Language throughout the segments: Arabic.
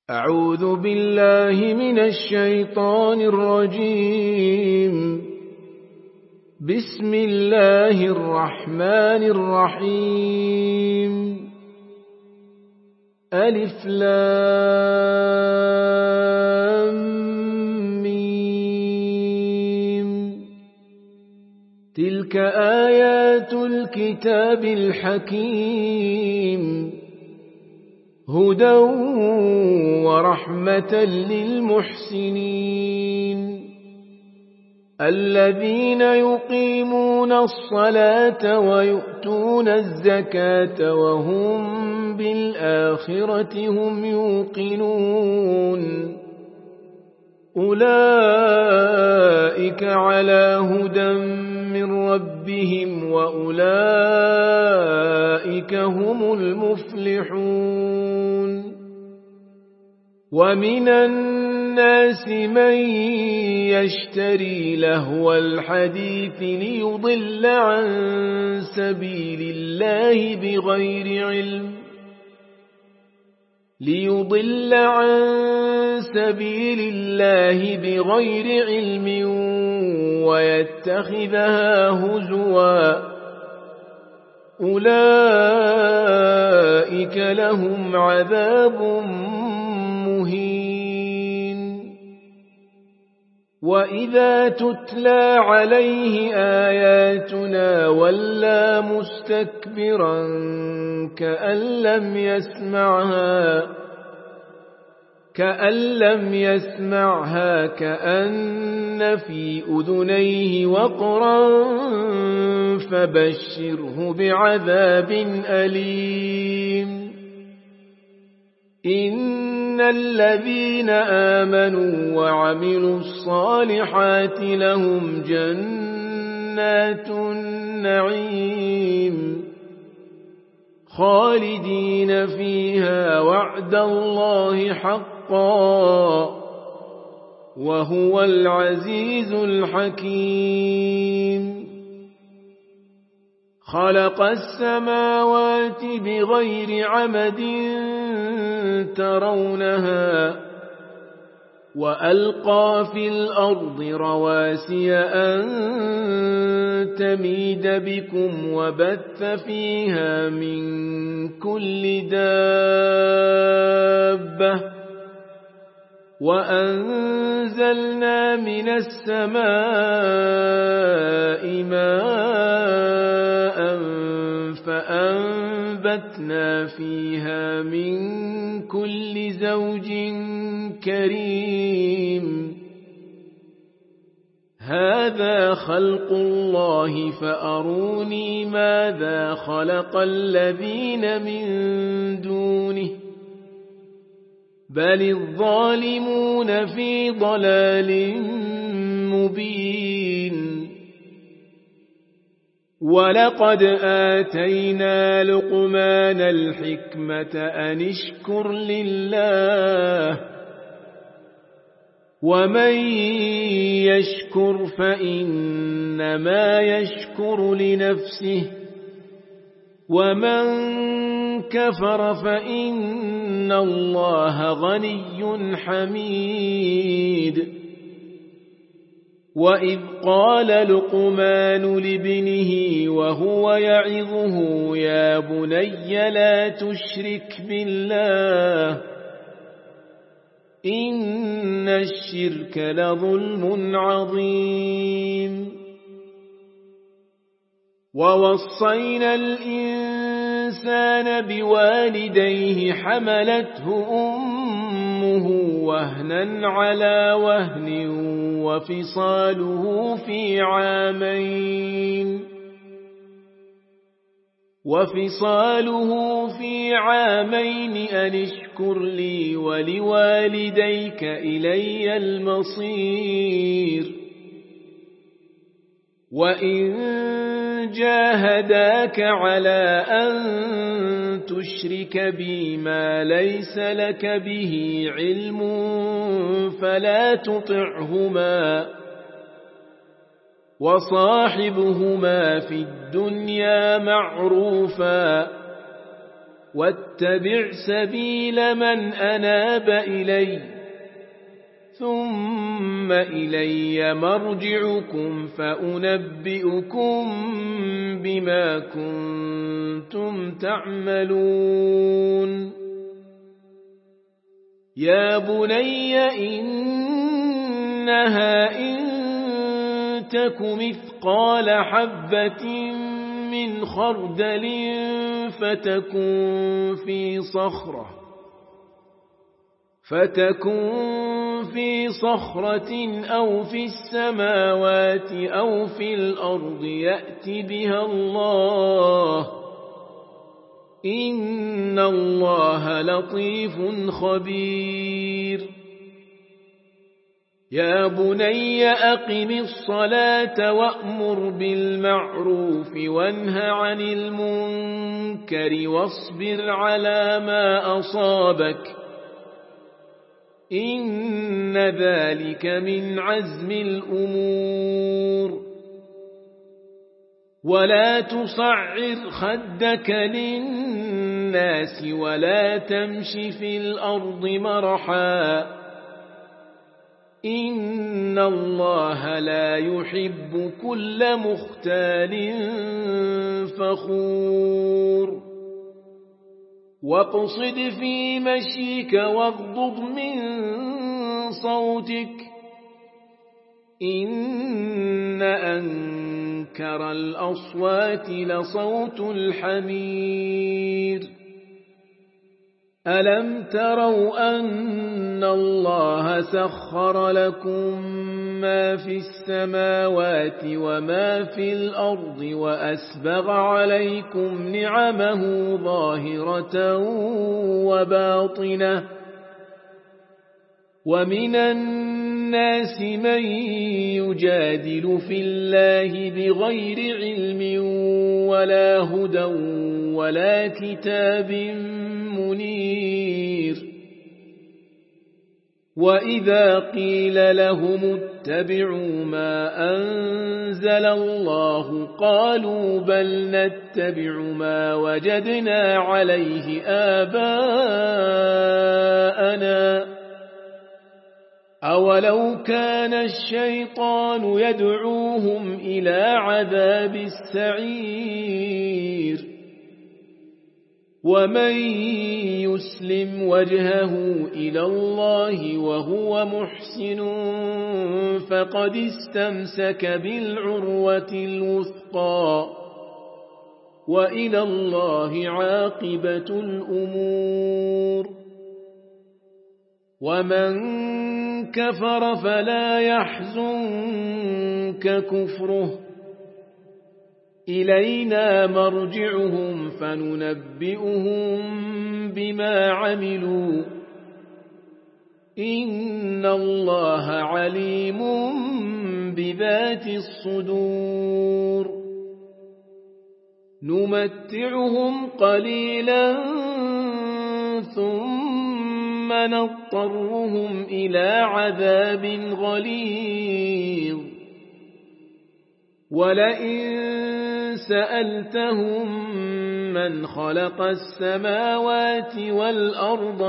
أعوذ بالله من الشيطان الرجيم. بسم الله الرحمن الرحيم. ألف لام ميم. تلك آيات الكتاب الحكيم، هدى ورحمة للمحسنين الذين يقيمون الصلاة ويؤتون الزكاة وهم بالآخرة هم يوقنون. أولئك على هدى من ربهم وأولئك هم المفلحون. ومن الناس من يشتري لهو الحديث ليضل عن سبيل الله بغير علم ويتخذها هزوا. أولئك لهم عذاب مهين. وإذا تتلى عليه آياتنا ولى مستكبرا كأن لم يسمعها كأن في أذنيه وقرا فبشره بعذاب أليم. إن الذين آمنوا وعملوا الصالحات لهم جنات النعيم خالدين فيها وعد الله حقا وهو العزيز الحكيم. خلق السماوات بغير عمد ترونها وألقى في الأرض رواسي أن تميد بكم وبث فيها من كل دابة وأنزلنا من السماء ماء فأنبتنا فيها من كل زوج كريم. هذا خلق الله فأروني ماذا خلق الذين من دونه بل الظالمون في ضلال مبين. ولقد آتينا لقمان الحكمة أن اشكر لله ومن يشكر فإنما يشكر لنفسه ومن كفر فإن الله غني حميد. وإذ قال لقمان لابنه وهو يعظه يا بني لا تشرك بالله إن الشرك لظلم عظيم. ووصينا الإنسان بوالديه حملته أمه وهنا على وهن وفصاله في عامين أن اشكر لي ولوالديك إلي المصير. وإن جاهداك على أن تشرك بي ما ليس لك به علم فلا تطعهما وصاحبهما في الدنيا معروفا واتبع سبيل من أناب إلي ثم إلي مرجعكم فأنبئكم بما كنتم تعملون يا بني إنها إن تك مثقال حبة من خردل فتكن في صخرة أو في السماوات أو في الأرض يأت بها الله إن الله لطيف خبير يا بني أقم الصلاة وأمر بالمعروف وانه عن المنكر واصبر على ما أصابك إن ذلك من عزم الأمور ولا تصعر خدك للناس ولا تمش في الأرض مرحا إن الله لا يحب كل مختال فخور واقصد في مشيك واغضض من صوتك إن أنكر الأصوات لصوت الحمير ألم تروا أن الله سخر لكم ما في السماوات وما في الأرض وأسبغ عليكم نعمه ظاهرة وباطنة ومن الناس من يجادل في الله بغير علم ولا هدى ولا كتاب منير وإذا قيل لهم اتبعوا ما أنزل الله قالوا بل نتبع ما وجدنا عليه آباءنا أولو كان الشيطان يدعوهم إلى عذاب السعير ومن يسلم وجهه إلى الله وهو محسن فقد استمسك بالعروة الوثقى وإلى الله عاقبة الأمور ومن كفر فلا يحزنك كفره إلينا مرجعهم فننبئهم بما عملوا إن الله عليم بذات الصدور نمتعهم قليلا ثم نضطرهم إلى عذاب غليظ ولئن سألتهم من خلق السماوات والأرض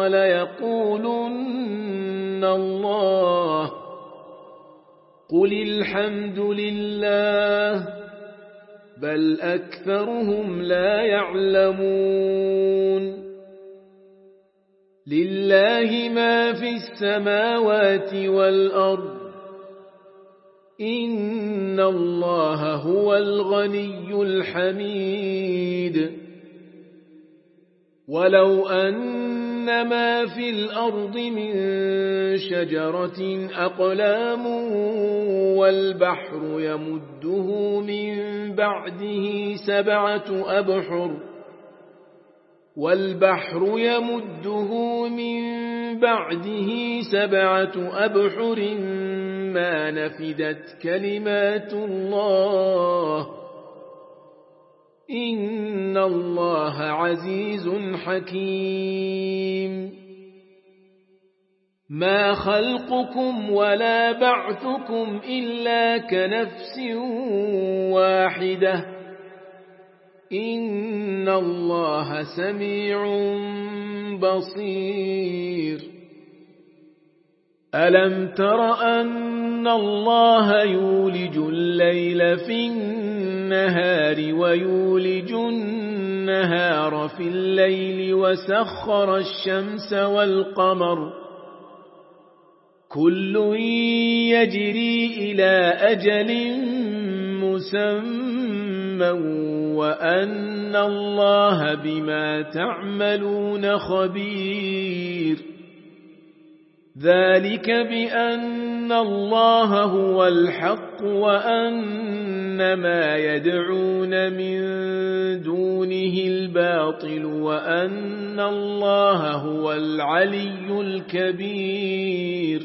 ليقولن الله قل الحمد لله بل أكثرهم لا يعلمون لله ما في السماوات والأرض إن الله هو الغني الحميد ولو أن ما في الأرض من شجرة أقلام والبحر يمده من بعده سبعة أبحر ما نفدت كلمات الله إن الله عزيز حكيم ما خلقكم ولا بعثكم إلا كنفس واحدة إن الله سميع بصير ألم تر أن الله يولج الليل في النهار ويولج النهار في الليل وسخر الشمس والقمر كل يجري إلى أجل مسمى وأن الله بما تعملون خبير ذلك بأن الله هو الحق وأن ما يدعون من دونه الباطل وأن الله هو العلي الكبير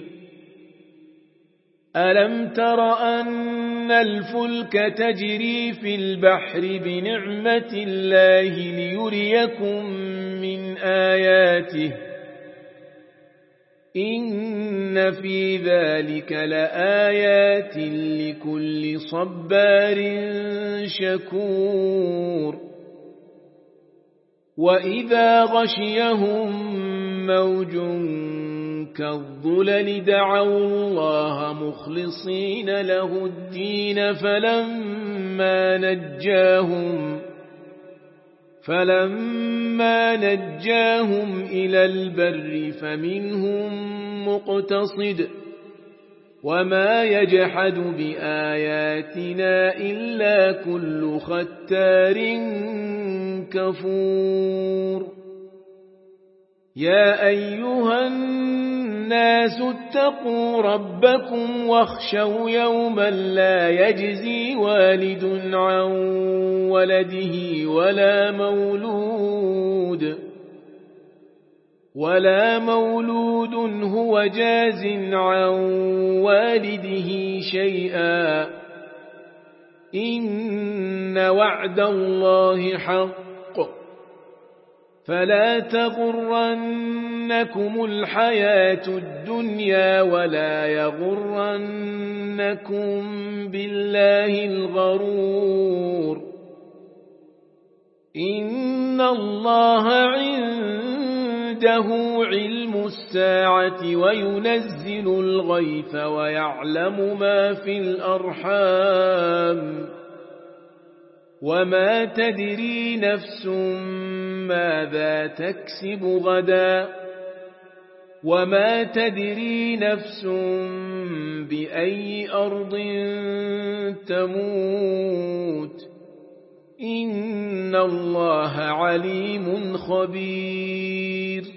ألم تر أن الفلك تجري في البحر بنعمة الله ليريكم من آياته إن في ذلك لآيات لكل صبار شكور وإذا غشيهم موج كالظلل دعوا الله مخلصين له الدين فلما نجاهم إلى البر فمنهم مقتصد وما يجحد بآياتنا إلا كل ختار كفور يا أيها الناس اتقوا ربكم واخشوا يوما لا يجزي والد عن ولده ولا مولود هو جاز عن والده شيئا إن وعد الله حق فلا تغرنكم الحياة الدنيا ولا يغرنكم بالله الغرور إن الله عنده علم الساعة وينزل الغيث ويعلم ما في الأرحام وما تدري نفس ماذا تكسب غدا وما تدري نفس بأي أرض تموت إن الله عليم خبير